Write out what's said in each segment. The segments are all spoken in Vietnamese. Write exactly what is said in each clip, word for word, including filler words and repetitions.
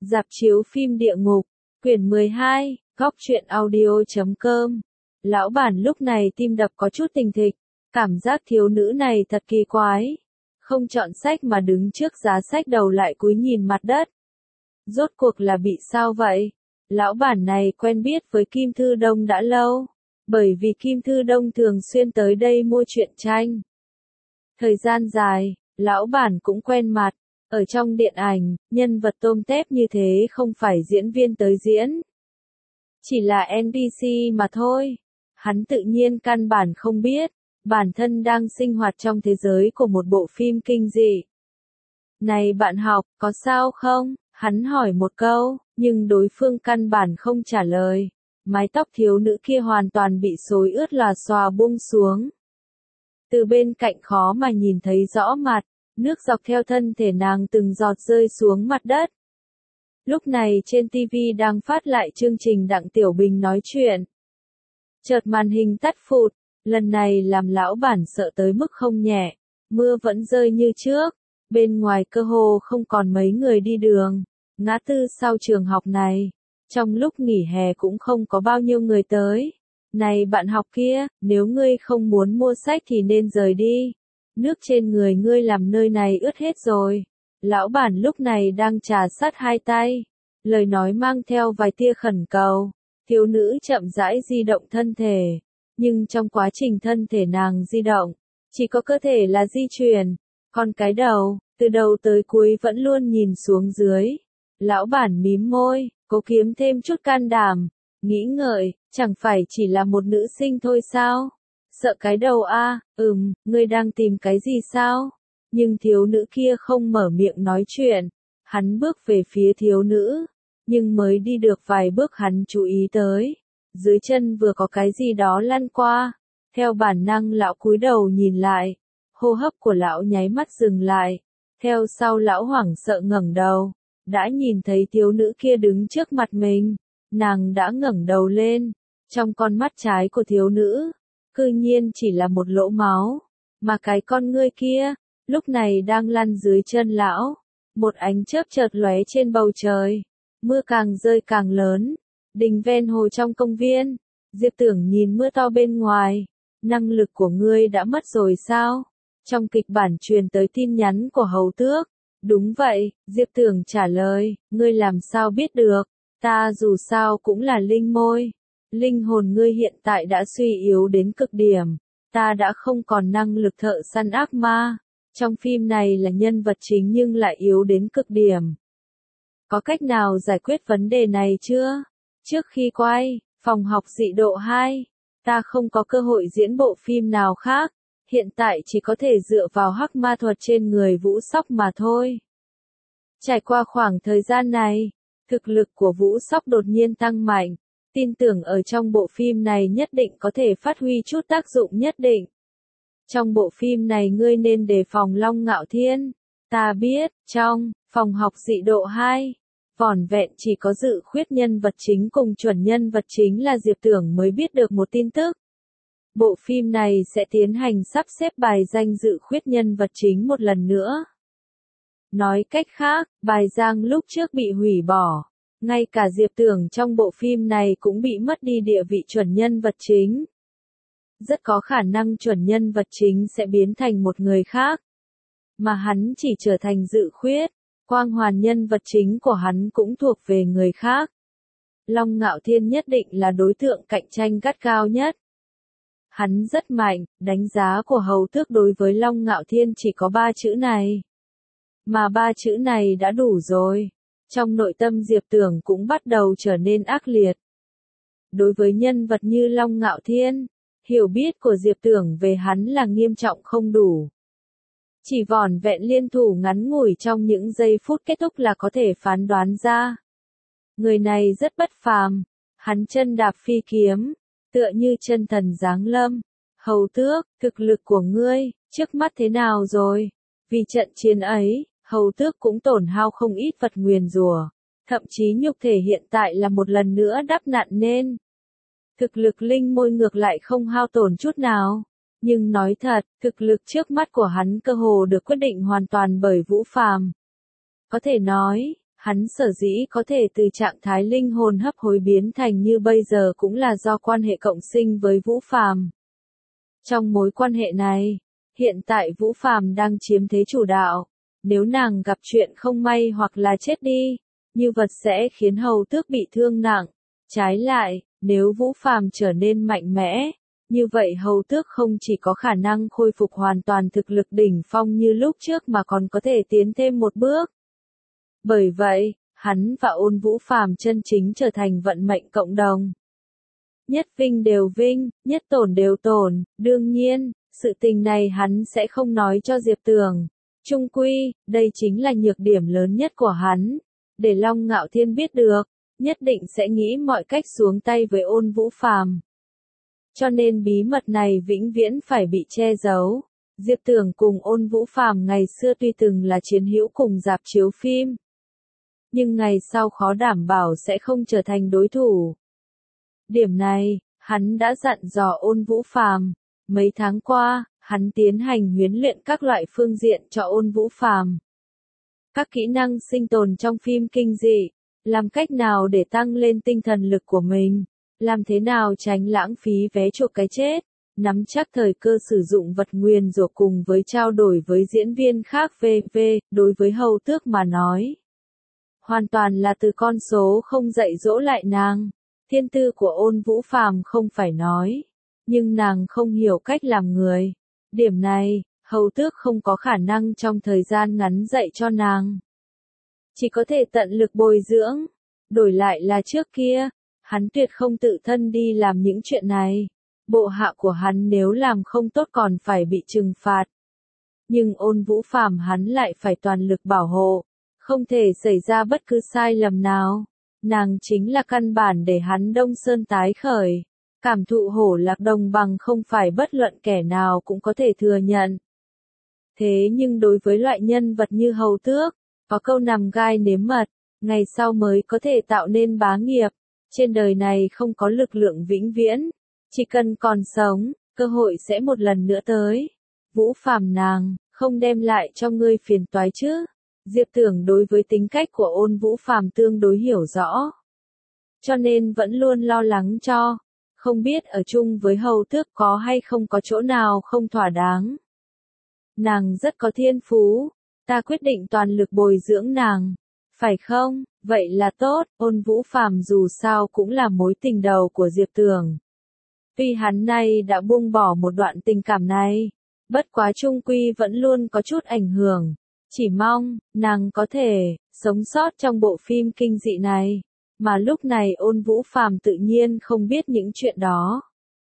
Rạp chiếu phim địa ngục, quyển mười hai, góc truyện audio chấm com. Lão bản lúc này tim đập có chút thình thịch, cảm giác thiếu nữ này thật kỳ quái. Không chọn sách mà đứng trước giá sách đầu lại cúi nhìn mặt đất. Rốt cuộc là bị sao vậy? Lão bản này quen biết với Kim Thư Đông đã lâu, bởi vì Kim Thư Đông thường xuyên tới đây mua truyện tranh. Thời gian dài, lão bản cũng quen mặt. Ở trong điện ảnh, nhân vật tôm tép như thế không phải diễn viên tới diễn. Chỉ là en pê xê mà thôi. Hắn tự nhiên căn bản không biết, bản thân đang sinh hoạt trong thế giới của một bộ phim kinh dị. Này bạn học, có sao không? Hắn hỏi một câu, nhưng đối phương căn bản không trả lời. Mái tóc thiếu nữ kia hoàn toàn bị xối ướt lòa xòa buông xuống. Từ bên cạnh khó mà nhìn thấy rõ mặt. Nước dọc theo thân thể nàng từng giọt rơi xuống mặt đất. Lúc này trên ti vi đang phát lại chương trình Đặng Tiểu Bình nói chuyện. Chợt màn hình tắt phụt, lần này làm lão bản sợ tới mức không nhẹ. Mưa vẫn rơi như trước, bên ngoài cơ hồ không còn mấy người đi đường. Ngã tư sau trường học này, trong lúc nghỉ hè cũng không có bao nhiêu người tới. Này bạn học kia, nếu ngươi không muốn mua sách thì nên rời đi. Nước trên người ngươi làm nơi này ướt hết rồi. Lão bản lúc này đang trà sát hai tay. Lời nói mang theo vài tia khẩn cầu. Thiếu nữ chậm rãi di động thân thể. Nhưng trong quá trình thân thể nàng di động, chỉ có cơ thể là di chuyển. Còn cái đầu, từ đầu tới cuối vẫn luôn nhìn xuống dưới. Lão bản mím môi, cố kiếm thêm chút can đảm. Nghĩ ngợi, chẳng phải chỉ là một nữ sinh thôi sao? Sợ cái đầu a, à, ừm, ngươi đang tìm cái gì sao? Nhưng thiếu nữ kia không mở miệng nói chuyện. Hắn bước về phía thiếu nữ, nhưng mới đi được vài bước hắn chú ý tới. Dưới chân vừa có cái gì đó lăn qua. Theo bản năng lão cúi đầu nhìn lại. Hô hấp của lão nháy mắt dừng lại. Theo sau lão hoảng sợ ngẩng đầu. Đã nhìn thấy thiếu nữ kia đứng trước mặt mình. Nàng đã ngẩng đầu lên. Trong con mắt trái của thiếu nữ, cư nhiên chỉ là một lỗ máu, mà cái con ngươi kia, lúc này đang lăn dưới chân lão. Một ánh chớp chợt lóe trên bầu trời, mưa càng rơi càng lớn, đình ven hồ trong công viên. Diệp Tưởng nhìn mưa to bên ngoài, năng lực của ngươi đã mất rồi sao? Trong kịch bản truyền tới tin nhắn của Hầu Tước. Đúng vậy, Diệp Tưởng trả lời, ngươi làm sao biết được, ta dù sao cũng là linh môi. Linh hồn ngươi hiện tại đã suy yếu đến cực điểm, ta đã không còn năng lực thợ săn ác ma. Trong phim này là nhân vật chính nhưng lại yếu đến cực điểm. Có cách nào giải quyết vấn đề này chưa? Trước khi quay, phòng học dị độ hai, ta không có cơ hội diễn bộ phim nào khác, hiện tại chỉ có thể dựa vào hắc ma thuật trên người Vũ Sóc mà thôi. Trải qua khoảng thời gian này, thực lực của Vũ Sóc đột nhiên tăng mạnh. Tin tưởng ở trong bộ phim này nhất định có thể phát huy chút tác dụng nhất định. Trong bộ phim này ngươi nên đề phòng Long Ngạo Thiên. Ta biết, trong phòng học dị độ hai, vỏn vẹn chỉ có dự khuyết nhân vật chính cùng chuẩn nhân vật chính là Diệp Tưởng mới biết được một tin tức. Bộ phim này sẽ tiến hành sắp xếp bài danh dự khuyết nhân vật chính một lần nữa. Nói cách khác, bài giang lúc trước bị hủy bỏ. Ngay cả Diệp Tưởng trong bộ phim này cũng bị mất đi địa vị chuẩn nhân vật chính. Rất có khả năng chuẩn nhân vật chính sẽ biến thành một người khác. Mà hắn chỉ trở thành dự khuyết, quang hoàn nhân vật chính của hắn cũng thuộc về người khác. Long Ngạo Thiên nhất định là đối tượng cạnh tranh gắt gao nhất. Hắn rất mạnh, đánh giá của Hầu Tước đối với Long Ngạo Thiên chỉ có ba chữ này. Mà ba chữ này đã đủ rồi. Trong nội tâm Diệp Tưởng cũng bắt đầu trở nên ác liệt. Đối với nhân vật như Long Ngạo Thiên, hiểu biết của Diệp Tưởng về hắn là nghiêm trọng không đủ. Chỉ vỏn vẹn liên thủ ngắn ngủi trong những giây phút kết thúc là có thể phán đoán ra. Người này rất bất phàm, hắn chân đạp phi kiếm, tựa như chân thần giáng lâm. Hầu Tước, thực lực của ngươi, trước mắt thế nào rồi? Vì trận chiến ấy, Hầu Tước cũng tổn hao không ít vật nguyền rủa, thậm chí nhục thể hiện tại là một lần nữa đắp nặn nên. Thực lực linh môi ngược lại không hao tổn chút nào, nhưng nói thật, thực lực trước mắt của hắn cơ hồ được quyết định hoàn toàn bởi Vũ Phàm. Có thể nói, Hắn sở dĩ có thể từ trạng thái linh hồn hấp hối biến thành như bây giờ cũng là do quan hệ cộng sinh với Vũ Phàm. Trong mối quan hệ này, hiện tại Vũ Phàm đang chiếm thế chủ đạo. Nếu nàng gặp chuyện không may hoặc là chết đi, như vật sẽ khiến hầu tước bị thương nặng. Trái lại, nếu Vũ Phàm trở nên mạnh mẽ, như vậy hầu tước không chỉ có khả năng khôi phục hoàn toàn thực lực đỉnh phong như lúc trước mà còn có thể tiến thêm một bước. Bởi vậy, hắn và Ôn Vũ Phàm chân chính trở thành vận mệnh cộng đồng. Nhất vinh đều vinh, nhất tổn đều tổn, đương nhiên, sự tình này hắn sẽ không nói cho Diệp Tường. Chung quy, đây chính là nhược điểm lớn nhất của hắn. Để Long Ngạo Thiên biết được, nhất định sẽ nghĩ mọi cách xuống tay với Ôn Vũ Phàm. Cho nên bí mật này vĩnh viễn phải bị che giấu. Diệp Tường cùng Ôn Vũ Phàm ngày xưa tuy từng là chiến hữu cùng rạp chiếu phim, nhưng ngày sau khó đảm bảo sẽ không trở thành đối thủ. Điểm này, hắn đã dặn dò Ôn Vũ Phàm. Mấy tháng qua, hắn tiến hành huấn luyện các loại phương diện cho Ôn Vũ Phàm. Các kỹ năng sinh tồn trong phim kinh dị, làm cách nào để tăng lên tinh thần lực của mình, làm thế nào tránh lãng phí vé chuộc cái chết, nắm chắc thời cơ sử dụng vật nguyền rủa cùng với trao đổi với diễn viên khác vân vân. Đối với hầu tước mà nói, hoàn toàn là từ con số không dạy dỗ lại nàng. Thiên tư của Ôn Vũ Phàm không phải nói, nhưng nàng không hiểu cách làm người. Điểm này, hầu tước không có khả năng trong thời gian ngắn dạy cho nàng. Chỉ có thể tận lực bồi dưỡng. Đổi lại là trước kia, hắn tuyệt không tự thân đi làm những chuyện này. Bộ hạ của hắn nếu làm không tốt còn phải bị trừng phạt. Nhưng Ôn Vũ Phàm hắn lại phải toàn lực bảo hộ, không thể xảy ra bất cứ sai lầm nào. Nàng chính là căn bản để hắn Đông Sơn tái khởi. Cảm thụ hổ lạc đồng bằng không phải bất luận kẻ nào cũng có thể thừa nhận. Thế nhưng đối với loại nhân vật như hầu tước, có câu nằm gai nếm mật, ngày sau mới có thể tạo nên bá nghiệp. Trên đời này không có lực lượng vĩnh viễn, chỉ cần còn sống, cơ hội sẽ một lần nữa tới. Vũ Phàm nàng, không đem lại cho ngươi phiền toái chứ? Diệp Tưởng đối với tính cách của Ôn Vũ Phàm tương đối hiểu rõ, cho nên vẫn luôn lo lắng cho, không biết ở chung với hầu tước có hay không có chỗ nào không thỏa đáng. Nàng rất có thiên phú, ta quyết định toàn lực bồi dưỡng nàng, phải không? Vậy là tốt. Ôn Vũ Phàm dù sao cũng là mối tình đầu của Diệp Tường. Tuy hắn nay đã buông bỏ một đoạn tình cảm này, bất quá chung quy vẫn luôn có chút ảnh hưởng. Chỉ mong, nàng có thể sống sót trong bộ phim kinh dị này. Mà lúc này Ôn Vũ Phàm tự nhiên không biết những chuyện đó.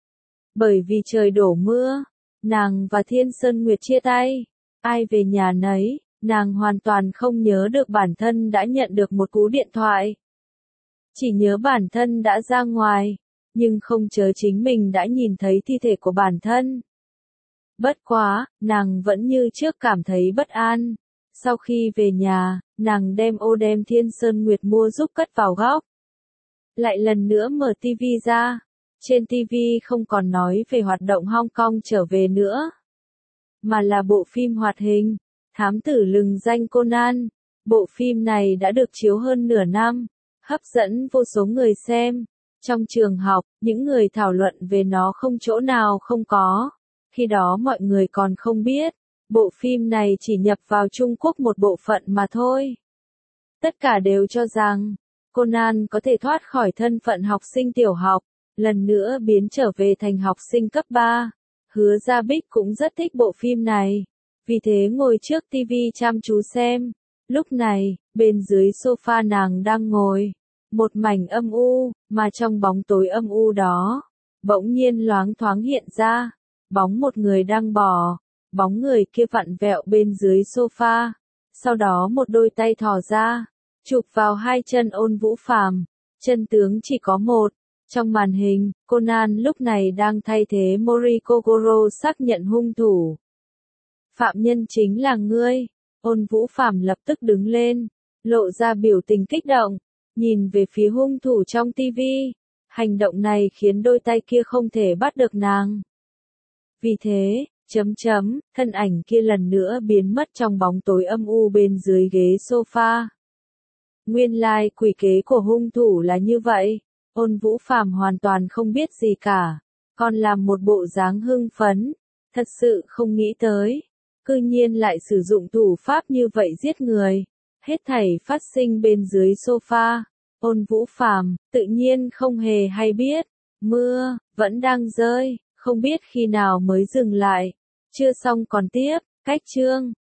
Bởi vì trời đổ mưa, nàng và Thiên Sơn Nguyệt chia tay. Ai về nhà nấy, nàng hoàn toàn không nhớ được bản thân đã nhận được một cú điện thoại. Chỉ nhớ bản thân đã ra ngoài, nhưng không nhớ chính mình đã nhìn thấy thi thể của bản thân. Bất quá, nàng vẫn như trước cảm thấy bất an. Sau khi về nhà, nàng đem ô đem Thiên Sơn Nguyệt mua giúp cất vào góc. Lại lần nữa mở tivi ra. Trên tivi không còn nói về hoạt động Hong Kong trở về nữa, mà là bộ phim hoạt hình, Thám tử lừng danh Conan. Bộ phim này đã được chiếu hơn nửa năm, hấp dẫn vô số người xem. Trong trường học, những người thảo luận về nó không chỗ nào không có. Khi đó mọi người còn không biết, bộ phim này chỉ nhập vào Trung Quốc một bộ phận mà thôi. Tất cả đều cho rằng, Conan có thể thoát khỏi thân phận học sinh tiểu học, lần nữa biến trở về thành học sinh cấp ba. Hứa Gia Bích cũng rất thích bộ phim này, vì thế ngồi trước tivi chăm chú xem. Lúc này, bên dưới sofa nàng đang ngồi, một mảnh âm u, mà trong bóng tối âm u đó, bỗng nhiên loáng thoáng hiện ra, bóng một người đang bò, bóng người kia vặn vẹo bên dưới sofa, sau đó một đôi tay thò ra, chụp vào hai chân Ôn Vũ Phàm, chân tướng chỉ có một. Trong màn hình, Conan lúc này đang thay thế Mori Kogoro xác nhận hung thủ. Phạm nhân chính là ngươi. Ôn Vũ Phàm lập tức đứng lên, lộ ra biểu tình kích động, nhìn về phía hung thủ trong tivi. Hành động này khiến đôi tay kia không thể bắt được nàng. Vì thế, chấm chấm, thân ảnh kia lần nữa biến mất trong bóng tối âm u bên dưới ghế sofa. Nguyên lai quỷ kế của hung thủ là như vậy. Ôn Vũ Phàm hoàn toàn không biết gì cả, còn làm một bộ dáng hưng phấn, thật sự không nghĩ tới, cư nhiên lại sử dụng thủ pháp như vậy giết người. Hết thảy phát sinh bên dưới sofa, Ôn Vũ Phàm tự nhiên không hề hay biết, mưa vẫn đang rơi, không biết khi nào mới dừng lại. Chưa xong còn tiếp, cách chương